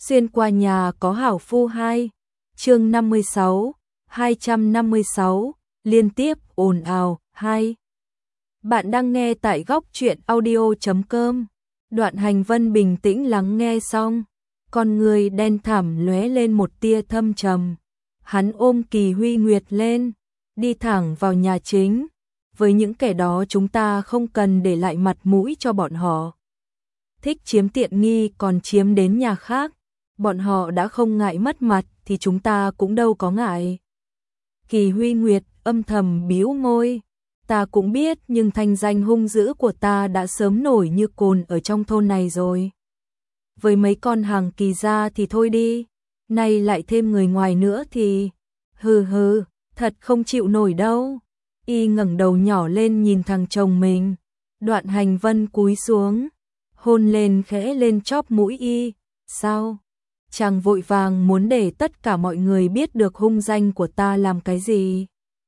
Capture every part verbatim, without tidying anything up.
Xuyên qua nhà có hảo phu hai, chương năm mươi sáu, hai trăm năm mươi sáu, liên tiếp ồn ào, hai. Bạn đang nghe tại góc truyện audio chấm com. Đoạn Hành Vân bình tĩnh lắng nghe xong, con người đen thẳm lóe lên một tia thâm trầm. Hắn ôm Kỳ Huy Nguyệt lên, đi thẳng vào nhà chính. Với những kẻ đó chúng ta không cần để lại mặt mũi cho bọn họ. Thích chiếm tiện nghi còn chiếm đến nhà khác. Bọn họ đã không ngại mất mặt thì chúng ta cũng đâu có ngại. Kỳ Huy Nguyệt âm thầm bĩu môi. Ta cũng biết nhưng thanh danh hung dữ của ta đã sớm nổi như cồn ở trong thôn này rồi. Với mấy con hàng Kỳ gia thì thôi đi. Nay lại thêm người ngoài nữa thì... Hừ hừ, thật không chịu nổi đâu. Y ngẩng đầu nhỏ lên nhìn thằng chồng mình. Đoạn Hành Vân cúi xuống, hôn lên khẽ lên chóp mũi Y. Sao? Chàng vội vàng muốn để tất cả mọi người biết được hung danh của ta làm cái gì?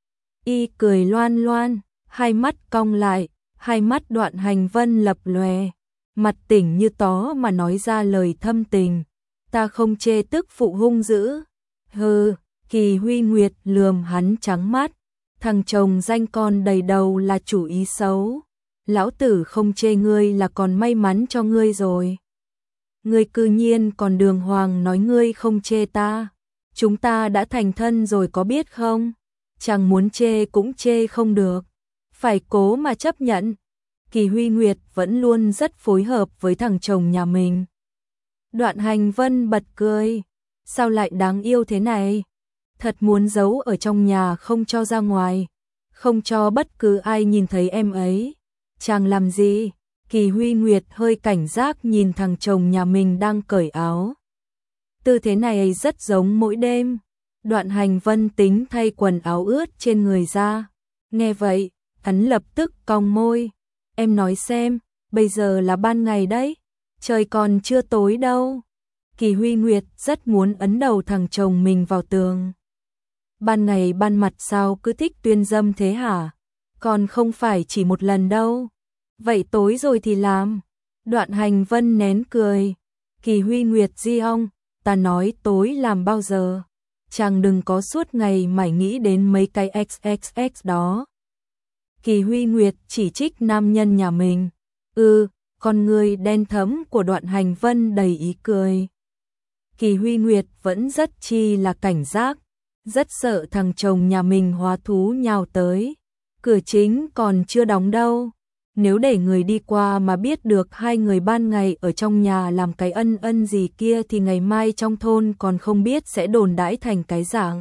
Y cười loan loan, hai mắt cong lại, hai mắt Đoạn Hành Vân lập lòe, mặt tỉnh như tó mà nói ra lời thâm tình. Ta không chê tức phụ hung dữ. Hừ, Kỳ Huy Nguyệt lườm hắn trắng mắt. Thằng chồng danh con đầy đầu là chủ ý xấu. Lão tử không chê ngươi là còn may mắn cho ngươi rồi. Ngươi cư nhiên còn đường hoàng nói ngươi không chê ta. Chúng ta đã thành thân rồi có biết không? Chẳng muốn chê cũng chê không được. Phải cố mà chấp nhận. Kỳ Huy Nguyệt vẫn luôn rất phối hợp với thằng chồng nhà mình. Đoạn Hành Vân bật cười. Sao lại đáng yêu thế này? Thật muốn giấu ở trong nhà không cho ra ngoài. Không cho bất cứ ai nhìn thấy em ấy. Chàng làm gì? Kỳ Huy Nguyệt hơi cảnh giác nhìn thằng chồng nhà mình đang cởi áo. Tư thế này rất giống mỗi đêm. Đoạn Hành Vân tính thay quần áo ướt trên người ra. Nghe vậy, hắn lập tức cong môi. Em nói xem, bây giờ là ban ngày đấy. Trời còn chưa tối đâu. Kỳ Huy Nguyệt rất muốn ấn đầu thằng chồng mình vào tường. Ban ngày ban mặt sao cứ thích tuyên dâm thế hả? Còn không phải chỉ một lần đâu. Vậy tối rồi thì làm. Đoạn Hành Vân nén cười. Kỳ Huy Nguyệt di ong, ta nói tối làm bao giờ? Chàng đừng có suốt ngày mải nghĩ đến mấy cái ích ích ích đó. Kỳ Huy Nguyệt chỉ trích nam nhân nhà mình. Ừ, con người đen thẫm của Đoạn Hành Vân đầy ý cười. Kỳ Huy Nguyệt vẫn rất chi là cảnh giác. Rất sợ thằng chồng nhà mình hóa thú nhào tới. Cửa chính còn chưa đóng đâu. Nếu để người đi qua mà biết được hai người ban ngày ở trong nhà làm cái ân ân gì kia thì ngày mai trong thôn còn không biết sẽ đồn đãi thành cái dạng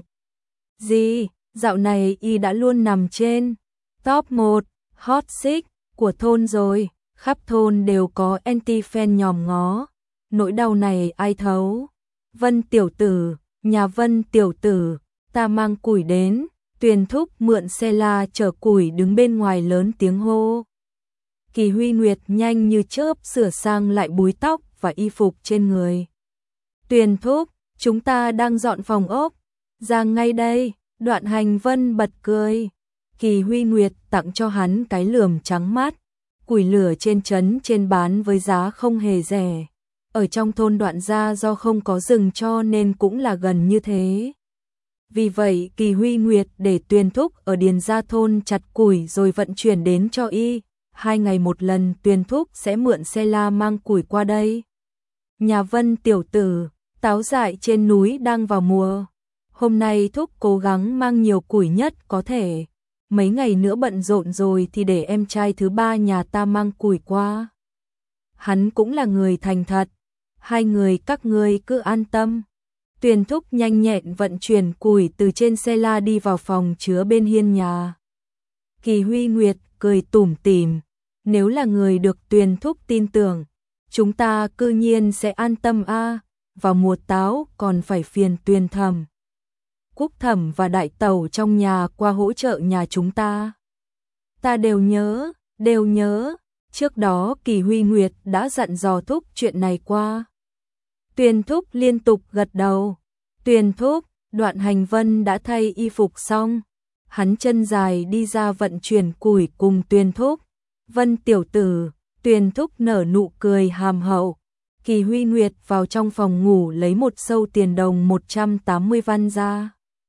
gì. Dạo này Y đã luôn nằm trên top một hot six của thôn rồi. Khắp thôn đều có anti-fan nhòm ngó. Nỗi đau này ai thấu? Vân tiểu tử, nhà Vân tiểu tử, ta mang củi đến. Tuyền thúc mượn xe la chở củi đứng bên ngoài lớn tiếng hô. Kỳ Huy Nguyệt nhanh như chớp sửa sang lại búi tóc và y phục trên người. Tuyền thúc, chúng ta đang dọn phòng ốc. Ra ngay đây. Đoạn Hành Vân bật cười. Kỳ Huy Nguyệt tặng cho hắn cái lườm trắng mắt. Củi lửa trên trấn trên bán với giá không hề rẻ. Ở trong thôn Đoạn gia do không có rừng cho nên cũng là gần như thế. Vì vậy Kỳ Huy Nguyệt để Tuyền thúc ở Điền Gia thôn chặt củi rồi vận chuyển đến cho Y. Hai ngày một lần Tuyền thúc sẽ mượn xe la mang củi qua đây. Nhà Vân tiểu tử, táo dại trên núi đang vào mùa. Hôm nay thúc cố gắng mang nhiều củi nhất có thể. Mấy ngày nữa bận rộn rồi thì để em trai thứ ba nhà ta mang củi qua. Hắn cũng là người thành thật. Hai người các ngươi cứ an tâm. Tuyền thúc nhanh nhẹn vận chuyển củi từ trên xe la đi vào phòng chứa bên hiên nhà. Kỳ Huy Nguyệt cười tủm tỉm. Nếu là người được Tuyền thúc tin tưởng, chúng ta cư nhiên sẽ an tâm a. À, vào mùa táo còn phải phiền Tuyền thẩm, Cúc thẩm và đại tẩu trong nhà qua hỗ trợ nhà chúng ta. Ta đều nhớ, đều nhớ. Trước đó Kỳ Huy Nguyệt đã dặn dò thúc chuyện này qua. Tuyền thúc liên tục gật đầu. Tuyền thúc, Đoạn Hành Vân đã thay y phục xong. Hắn chân dài đi ra vận chuyển củi cùng Tuyền thúc. Vân tiểu tử, Tuyền thúc nở nụ cười hàm hậu. Kỳ Huy Nguyệt vào trong phòng ngủ lấy một sâu tiền đồng một trăm tám mươi văn ra.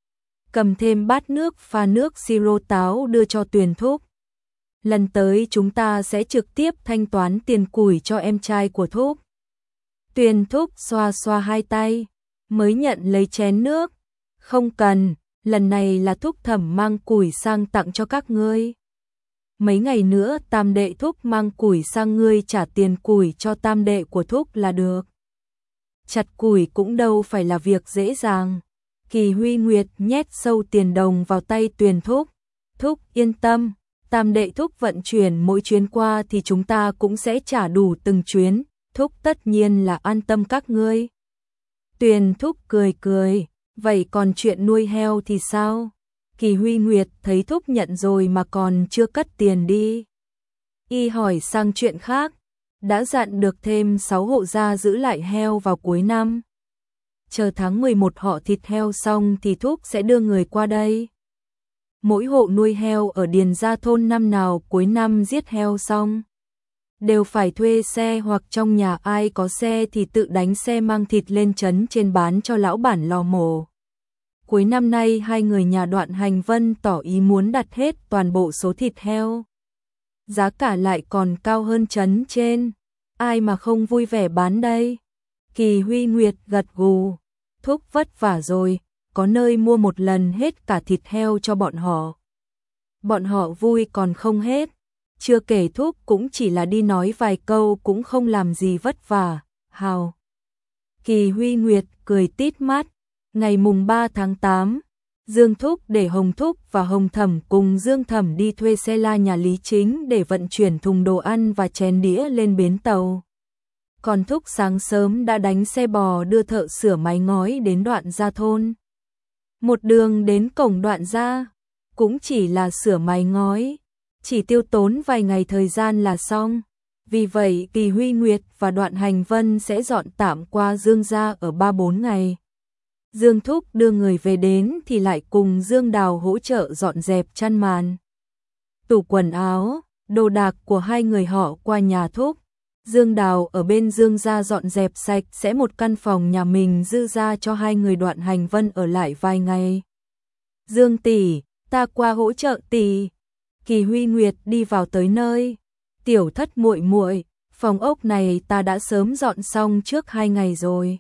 Cầm thêm bát nước pha nước siro táo đưa cho Tuyền thúc. Lần tới chúng ta sẽ trực tiếp thanh toán tiền củi cho em trai của thúc. Tuyền thúc xoa xoa hai tay, mới nhận lấy chén nước. Không cần, lần này là thúc thẩm mang củi sang tặng cho các ngươi. Mấy ngày nữa tam đệ thúc mang củi sang ngươi trả tiền củi cho tam đệ của thúc là được. Chặt củi cũng đâu phải là việc dễ dàng. Kỳ Huy Nguyệt nhét sâu tiền đồng vào tay Tuyền thúc. Thúc yên tâm, tam đệ thúc vận chuyển mỗi chuyến qua thì chúng ta cũng sẽ trả đủ từng chuyến. Thúc tất nhiên là an tâm các ngươi. Tuyền thúc cười cười, vậy còn chuyện nuôi heo thì sao? Kỳ Huy Nguyệt thấy thúc nhận rồi mà còn chưa cất tiền đi. Y hỏi sang chuyện khác, đã dặn được thêm sáu hộ gia giữ lại heo vào cuối năm. Chờ tháng mười một họ thịt heo xong thì thúc sẽ đưa người qua đây. Mỗi hộ nuôi heo ở Điền Gia thôn năm nào cuối năm giết heo xong, đều phải thuê xe hoặc trong nhà ai có xe thì tự đánh xe mang thịt lên trấn trên bán cho lão bản lò mổ. Cuối năm nay hai người nhà Đoạn Hành Vân tỏ ý muốn đặt hết toàn bộ số thịt heo. Giá cả lại còn cao hơn trấn trên. Ai mà không vui vẻ bán đây? Kỳ Huy Nguyệt gật gù. Thúc vất vả rồi, có nơi mua một lần hết cả thịt heo cho bọn họ. Bọn họ vui còn không hết. Chưa kể thúc cũng chỉ là đi nói vài câu cũng không làm gì vất vả. Hào. Kỳ Huy Nguyệt cười tít mắt. Ngày mùng ba tháng tám, Dương Thúc để Hồng Thúc và Hồng Thẩm cùng Dương Thẩm đi thuê xe la nhà Lý Chính để vận chuyển thùng đồ ăn và chén đĩa lên bến tàu. Còn Thúc sáng sớm đã đánh xe bò đưa thợ sửa mái ngói đến Đoạn Gia thôn. Một đường đến cổng Đoạn Gia, cũng chỉ là sửa mái ngói, chỉ tiêu tốn vài ngày thời gian là xong. Vì vậy Kỳ Huy Nguyệt và Đoạn Hành Vân sẽ dọn tạm qua Dương Gia ở ba bốn ngày. Dương Thúc đưa người về đến thì lại cùng Dương Đào hỗ trợ dọn dẹp chăn màn, tủ quần áo, đồ đạc của hai người họ qua nhà Thúc. Dương Đào ở bên Dương Gia dọn dẹp sạch sẽ một căn phòng nhà mình dư ra cho hai người Đoạn Hành Vân ở lại vài ngày. Dương tỷ, ta qua hỗ trợ tỷ. Kỳ Huy Nguyệt đi vào tới nơi. Tiểu Thất muội muội, phòng ốc này ta đã sớm dọn xong trước hai ngày rồi.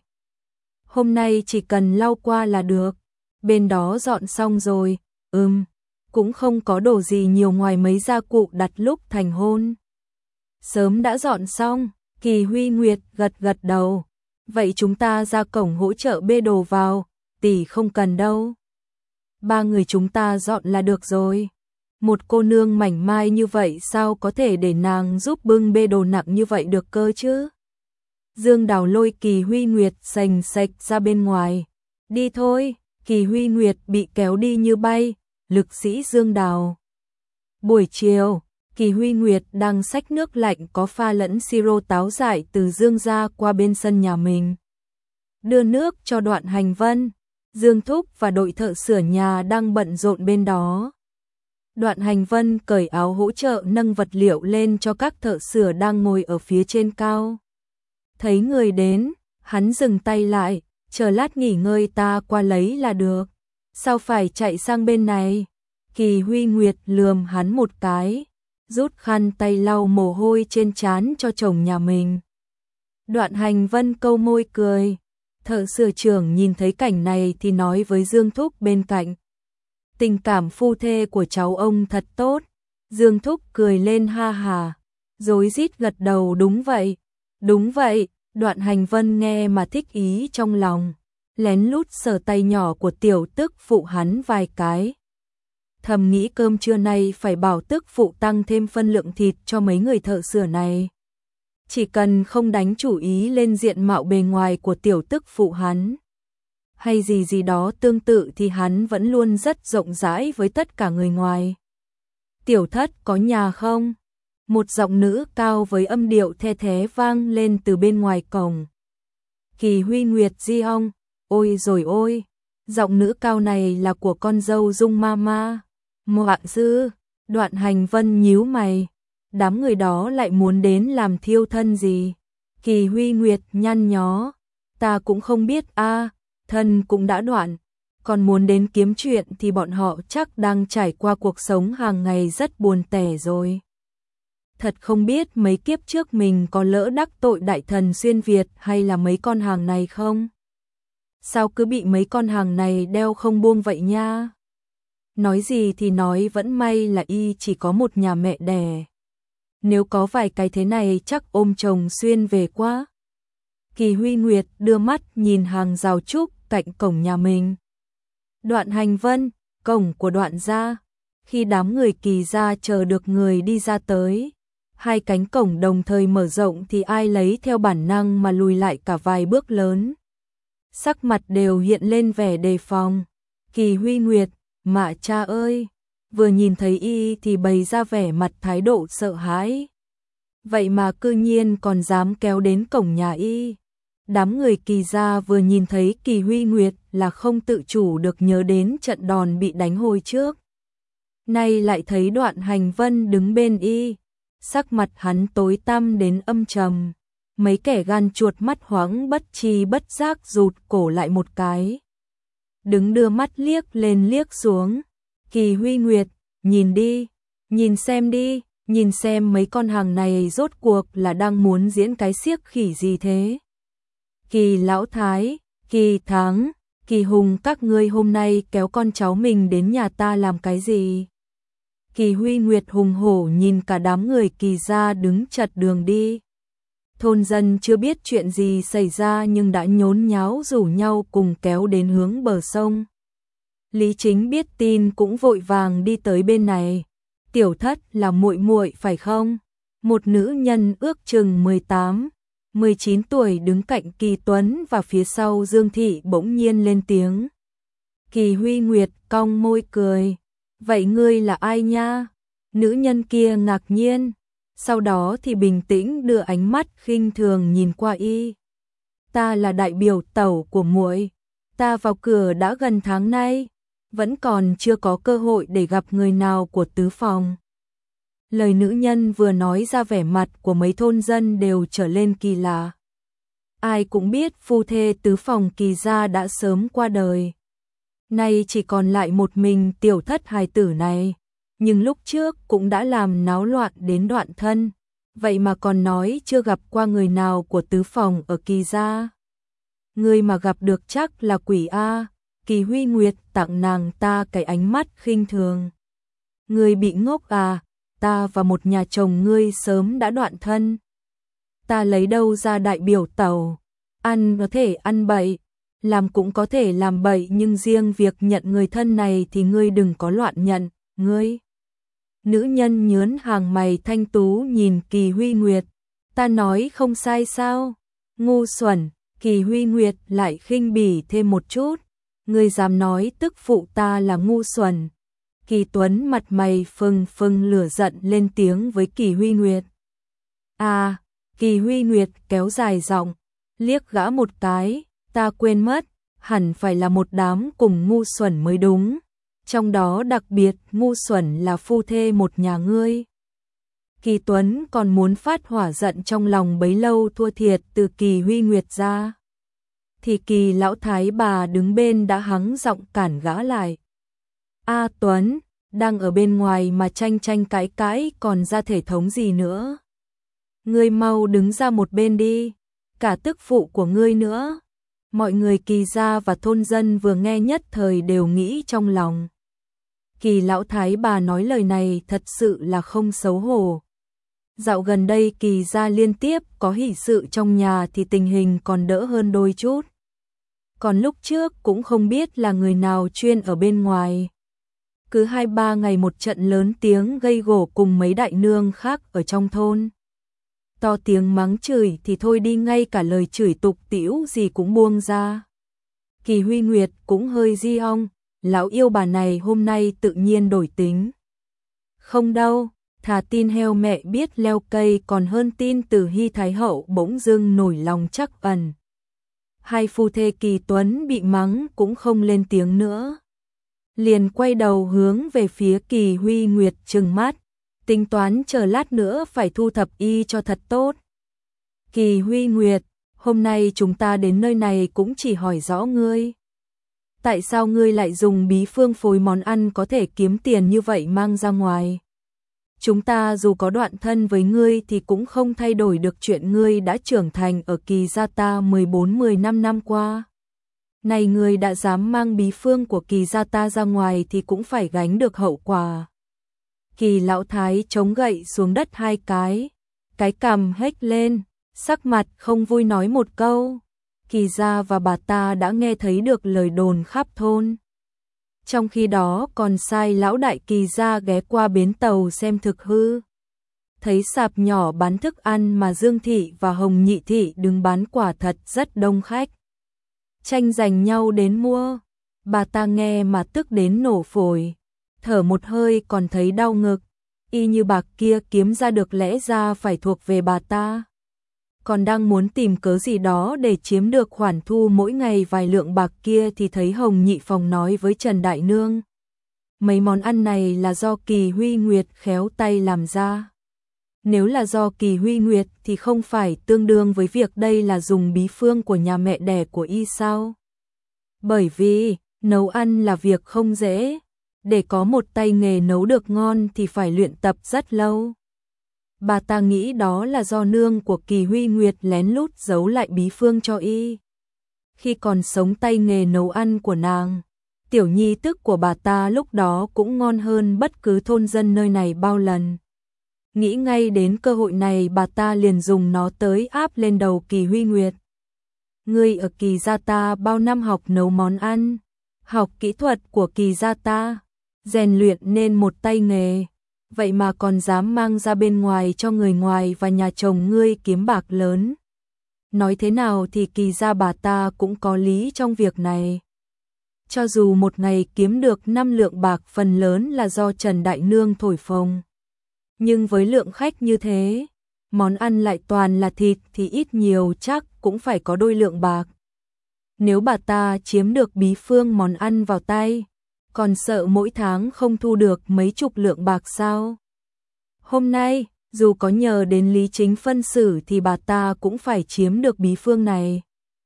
Hôm nay chỉ cần lau qua là được. Bên đó dọn xong rồi. Ừm, cũng không có đồ gì nhiều ngoài mấy gia cụ đặt lúc thành hôn. Sớm đã dọn xong. Kỳ Huy Nguyệt gật gật đầu. Vậy chúng ta ra cổng hỗ trợ bê đồ vào. Tỷ không cần đâu. Ba người chúng ta dọn là được rồi. Một cô nương mảnh mai như vậy sao có thể để nàng giúp bưng bê đồ nặng như vậy được cơ chứ? Dương Đào lôi Kỳ Huy Nguyệt sành sạch ra bên ngoài. Đi thôi. Kỳ Huy Nguyệt bị kéo đi như bay. Lực sĩ Dương Đào. Buổi chiều, Kỳ Huy Nguyệt đang xách nước lạnh có pha lẫn siro táo dại từ Dương Gia qua bên sân nhà mình. Đưa nước cho Đoạn Hành Vân. Dương Thúc và đội thợ sửa nhà đang bận rộn bên đó. Đoạn Hành Vân cởi áo hỗ trợ nâng vật liệu lên cho các thợ sửa đang ngồi ở phía trên cao. Thấy người đến, hắn dừng tay lại, chờ lát nghỉ ngơi ta qua lấy là được. Sao phải chạy sang bên này? Kỳ Huy Nguyệt lườm hắn một cái, rút khăn tay lau mồ hôi trên trán cho chồng nhà mình. Đoạn Hành Vân câu môi cười. Thợ sửa trưởng nhìn thấy cảnh này thì nói với Dương Thúc bên cạnh. Tình cảm phu thê của cháu ông thật tốt. Dương Thúc cười lên ha hà, rối rít gật đầu đúng vậy. Đúng vậy, Đoạn Hành Vân nghe mà thích ý trong lòng, lén lút sờ tay nhỏ của tiểu tức phụ hắn vài cái. Thầm nghĩ cơm trưa nay phải bảo tức phụ tăng thêm phân lượng thịt cho mấy người thợ sửa này. Chỉ cần không đánh chủ ý lên diện mạo bề ngoài của tiểu tức phụ hắn, hay gì gì đó tương tự thì hắn vẫn luôn rất rộng rãi với tất cả người ngoài. Tiểu Thất có nhà không? Một giọng nữ cao với âm điệu the thé vang lên từ bên ngoài cổng. Kỳ Huy Nguyệt di ong, ôi rồi ôi, giọng nữ cao này là của con dâu Dung Mama. Mọa dư, Đoạn Hành Vân nhíu mày, đám người đó lại muốn đến làm thiêu thân gì? Kỳ Huy Nguyệt nhăn nhó, ta cũng không biết a, thân cũng đã đoạn, còn muốn đến kiếm chuyện thì bọn họ chắc đang trải qua cuộc sống hàng ngày rất buồn tẻ rồi. Thật không biết mấy kiếp trước mình có lỡ đắc tội đại thần xuyên Việt hay là mấy con hàng này không? Sao cứ bị mấy con hàng này đeo không buông vậy nha? Nói gì thì nói, vẫn may là y chỉ có một nhà mẹ đẻ. Nếu có vài cái thế này chắc ôm chồng xuyên về quá. Kỳ Huy Nguyệt đưa mắt nhìn hàng rào trúc cạnh cổng nhà mình. Đoạn Hành Vân, cổng của Đoạn gia. Khi đám người Kỳ gia chờ được người đi ra tới, hai cánh cổng đồng thời mở rộng thì ai lấy theo bản năng mà lùi lại cả vài bước lớn. Sắc mặt đều hiện lên vẻ đề phòng. Kỳ Huy Nguyệt, mạ cha ơi, vừa nhìn thấy y thì bày ra vẻ mặt thái độ sợ hãi. Vậy mà cư nhiên còn dám kéo đến cổng nhà y. Đám người Kỳ gia vừa nhìn thấy Kỳ Huy Nguyệt là không tự chủ được nhớ đến trận đòn bị đánh hồi trước. Nay lại thấy Đoạn Hành Vân đứng bên y, sắc mặt hắn tối tăm đến âm trầm. Mấy kẻ gan chuột mắt hoáng bất tri bất giác rụt cổ lại một cái. Đứng đưa mắt liếc lên liếc xuống. Kỳ Huy Nguyệt, nhìn đi, nhìn xem đi, nhìn xem mấy con hàng này rốt cuộc là đang muốn diễn cái xiếc khỉ gì thế. Kỳ Lão Thái, Kỳ Thắng, Kỳ Hùng, các ngươi hôm nay kéo con cháu mình đến nhà ta làm cái gì? Kỳ Huy Nguyệt hùng hổ nhìn cả đám người Kỳ gia đứng chật đường đi. Thôn dân chưa biết chuyện gì xảy ra nhưng đã nhốn nháo rủ nhau cùng kéo đến hướng bờ sông. Lý Chính biết tin cũng vội vàng đi tới bên này. Tiểu Thất là muội muội phải không? Một nữ nhân ước chừng mười tám, mười chín tuổi đứng cạnh Kỳ Tuấn và phía sau Dương Thị bỗng nhiên lên tiếng. Kỳ Huy Nguyệt cong môi cười. Vậy ngươi là ai nha? Nữ nhân kia ngạc nhiên, sau đó thì bình tĩnh đưa ánh mắt khinh thường nhìn qua y. Ta là đại biểu tẩu của muội, ta vào cửa đã gần tháng nay, vẫn còn chưa có cơ hội để gặp người nào của tứ phòng. Lời nữ nhân vừa nói ra vẻ mặt của mấy thôn dân đều trở lên kỳ lạ. Ai cũng biết phu thê tứ phòng Kỳ gia đã sớm qua đời. Nay chỉ còn lại một mình Tiểu Thất hài tử này, nhưng lúc trước cũng đã làm náo loạn đến đoạn thân, vậy mà còn nói chưa gặp qua người nào của tứ phòng ở Kỳ gia. Người mà gặp được chắc là quỷ a. Kỳ Huy Nguyệt tặng nàng ta cái ánh mắt khinh thường. Người bị ngốc à, ta và một nhà chồng ngươi sớm đã đoạn thân. Ta lấy đâu ra đại biểu tẩu, ăn có thể ăn bậy, làm cũng có thể làm bậy, nhưng riêng việc nhận người thân này thì ngươi đừng có loạn nhận, ngươi. Nữ nhân nhớn hàng mày thanh tú nhìn Kỳ Huy Nguyệt, ta nói không sai sao? Ngu xuẩn. Kỳ Huy Nguyệt lại khinh bỉ thêm một chút, ngươi dám nói tức phụ ta là ngu xuẩn. Kỳ Tuấn mặt mày phừng phừng lửa giận lên tiếng với Kỳ Huy Nguyệt. À, Kỳ Huy Nguyệt kéo dài giọng, liếc gã một cái, ta quên mất, hẳn phải là một đám cùng ngu xuẩn mới đúng, trong đó đặc biệt ngu xuẩn là phu thê một nhà ngươi. Kỳ Tuấn còn muốn phát hỏa giận trong lòng bấy lâu thua thiệt từ Kỳ Huy Nguyệt ra, thì Kỳ Lão Thái bà đứng bên đã hắng giọng cản gã lại. A Tuấn, đang ở bên ngoài mà tranh tranh cãi cãi còn ra thể thống gì nữa? Ngươi mau đứng ra một bên đi, cả tức phụ của ngươi nữa. Mọi người Kỳ gia và thôn dân vừa nghe nhất thời đều nghĩ trong lòng. Kỳ Lão Thái bà nói lời này thật sự là không xấu hổ. Dạo gần đây Kỳ gia liên tiếp có hỷ sự trong nhà thì tình hình còn đỡ hơn đôi chút. Còn lúc trước cũng không biết là người nào chuyên ở bên ngoài. Cứ hai ba ngày một trận lớn tiếng gây gổ cùng mấy đại nương khác ở trong thôn. To tiếng mắng chửi thì thôi đi, ngay cả lời chửi tục tĩu gì cũng buông ra. Kỳ Huy Nguyệt cũng hơi di ong, lão yêu bà này hôm nay tự nhiên đổi tính. Không đâu, thà tin heo mẹ biết leo cây còn hơn tin Từ Hy Thái Hậu bỗng dưng nổi lòng trắc ẩn. Hai phu thê Kỳ Tuấn bị mắng cũng không lên tiếng nữa. Liền quay đầu hướng về phía Kỳ Huy Nguyệt trừng mắt, tính toán chờ lát nữa phải thu thập y cho thật tốt. Kỳ Huy Nguyệt, hôm nay chúng ta đến nơi này cũng chỉ hỏi rõ ngươi. Tại sao ngươi lại dùng bí phương phối món ăn có thể kiếm tiền như vậy mang ra ngoài? Chúng ta dù có đoạn thân với ngươi thì cũng không thay đổi được chuyện ngươi đã trưởng thành ở Kỳ gia ta mười bốn mười lăm năm qua. Này ngươi đã dám mang bí phương của Kỳ gia ta ra ngoài thì cũng phải gánh được hậu quả. Kỳ lão thái chống gậy xuống đất hai cái, cái cằm hếch lên, sắc mặt không vui nói một câu. Kỳ gia và bà ta đã nghe thấy được lời đồn khắp thôn. Trong khi đó còn sai lão đại Kỳ gia ghé qua bến tàu xem thực hư. Thấy sạp nhỏ bán thức ăn mà Dương Thị và Hồng Nhị Thị đứng bán quả thật rất đông khách. Tranh giành nhau đến mua. Bà ta nghe mà tức đến nổ phổi. Thở một hơi còn thấy đau ngực. Y như bạc kia kiếm ra được lẽ ra phải thuộc về bà ta. Còn đang muốn tìm cớ gì đó để chiếm được khoản thu mỗi ngày vài lượng bạc kia thì thấy Hồng Nhị Phòng nói với Trần Đại Nương. Mấy món ăn này là do Kỳ Huy Nguyệt khéo tay làm ra. Nếu là do Kỳ Huy Nguyệt thì không phải tương đương với việc đây là dùng bí phương của nhà mẹ đẻ của y sao? Bởi vì, nấu ăn là việc không dễ. Để có một tay nghề nấu được ngon thì phải luyện tập rất lâu. Bà ta nghĩ đó là do nương của Kỳ Huy Nguyệt lén lút giấu lại bí phương cho y. Khi còn sống tay nghề nấu ăn của nàng, tiểu nhi tức của bà ta lúc đó cũng ngon hơn bất cứ thôn dân nơi này bao lần. Nghĩ ngay đến cơ hội này bà ta liền dùng nó tới áp lên đầu Kỳ Huy Nguyệt. Ngươi ở Kỳ gia ta bao năm học nấu món ăn, học kỹ thuật của Kỳ gia ta, rèn luyện nên một tay nghề. Vậy mà còn dám mang ra bên ngoài cho người ngoài và nhà chồng ngươi kiếm bạc lớn. Nói thế nào thì Kỳ gia bà ta cũng có lý trong việc này. Cho dù một ngày kiếm được năm lượng bạc phần lớn là do Trần Đại Nương thổi phồng. Nhưng với lượng khách như thế, món ăn lại toàn là thịt thì ít nhiều chắc cũng phải có đôi lượng bạc. Nếu bà ta chiếm được bí phương món ăn vào tay, còn sợ mỗi tháng không thu được mấy chục lượng bạc sao? Hôm nay, dù có nhờ đến Lý Chính phân xử thì bà ta cũng phải chiếm được bí phương này.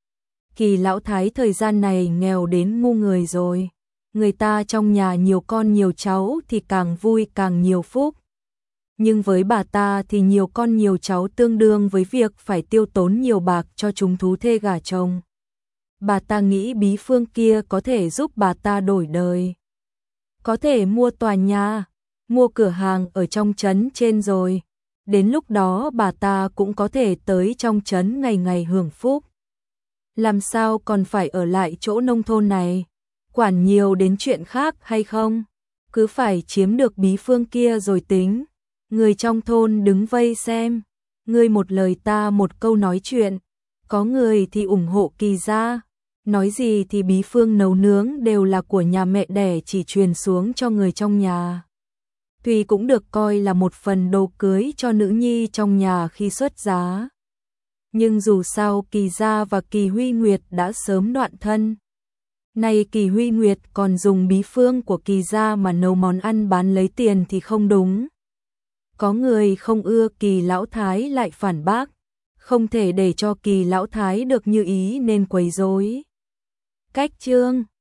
Kỳ lão thái thời gian này nghèo đến ngu người rồi. Người ta trong nhà nhiều con nhiều cháu thì càng vui càng nhiều phúc. Nhưng với bà ta thì nhiều con nhiều cháu tương đương với việc phải tiêu tốn nhiều bạc cho chúng thú thê gả chồng. Bà ta nghĩ bí phương kia có thể giúp bà ta đổi đời. Có thể mua tòa nhà, mua cửa hàng ở trong trấn trên rồi. Đến lúc đó bà ta cũng có thể tới trong trấn ngày ngày hưởng phúc. Làm sao còn phải ở lại chỗ nông thôn này, quản nhiều đến chuyện khác hay không? Cứ phải chiếm được bí phương kia rồi tính. Người trong thôn đứng vây xem, ngươi một lời ta một câu nói chuyện. Có người thì ủng hộ Kỳ gia. Nói gì thì bí phương nấu nướng đều là của nhà mẹ đẻ chỉ truyền xuống cho người trong nhà. Tuy cũng được coi là một phần đồ cưới cho nữ nhi trong nhà khi xuất giá. Nhưng dù sao Kỳ gia và Kỳ Huy Nguyệt đã sớm đoạn thân. Nay Kỳ Huy Nguyệt còn dùng bí phương của Kỳ gia mà nấu món ăn bán lấy tiền thì không đúng. Có người không ưa Kỳ lão thái lại phản bác. Không thể để cho Kỳ lão thái được như ý nên quấy rối. Cách chương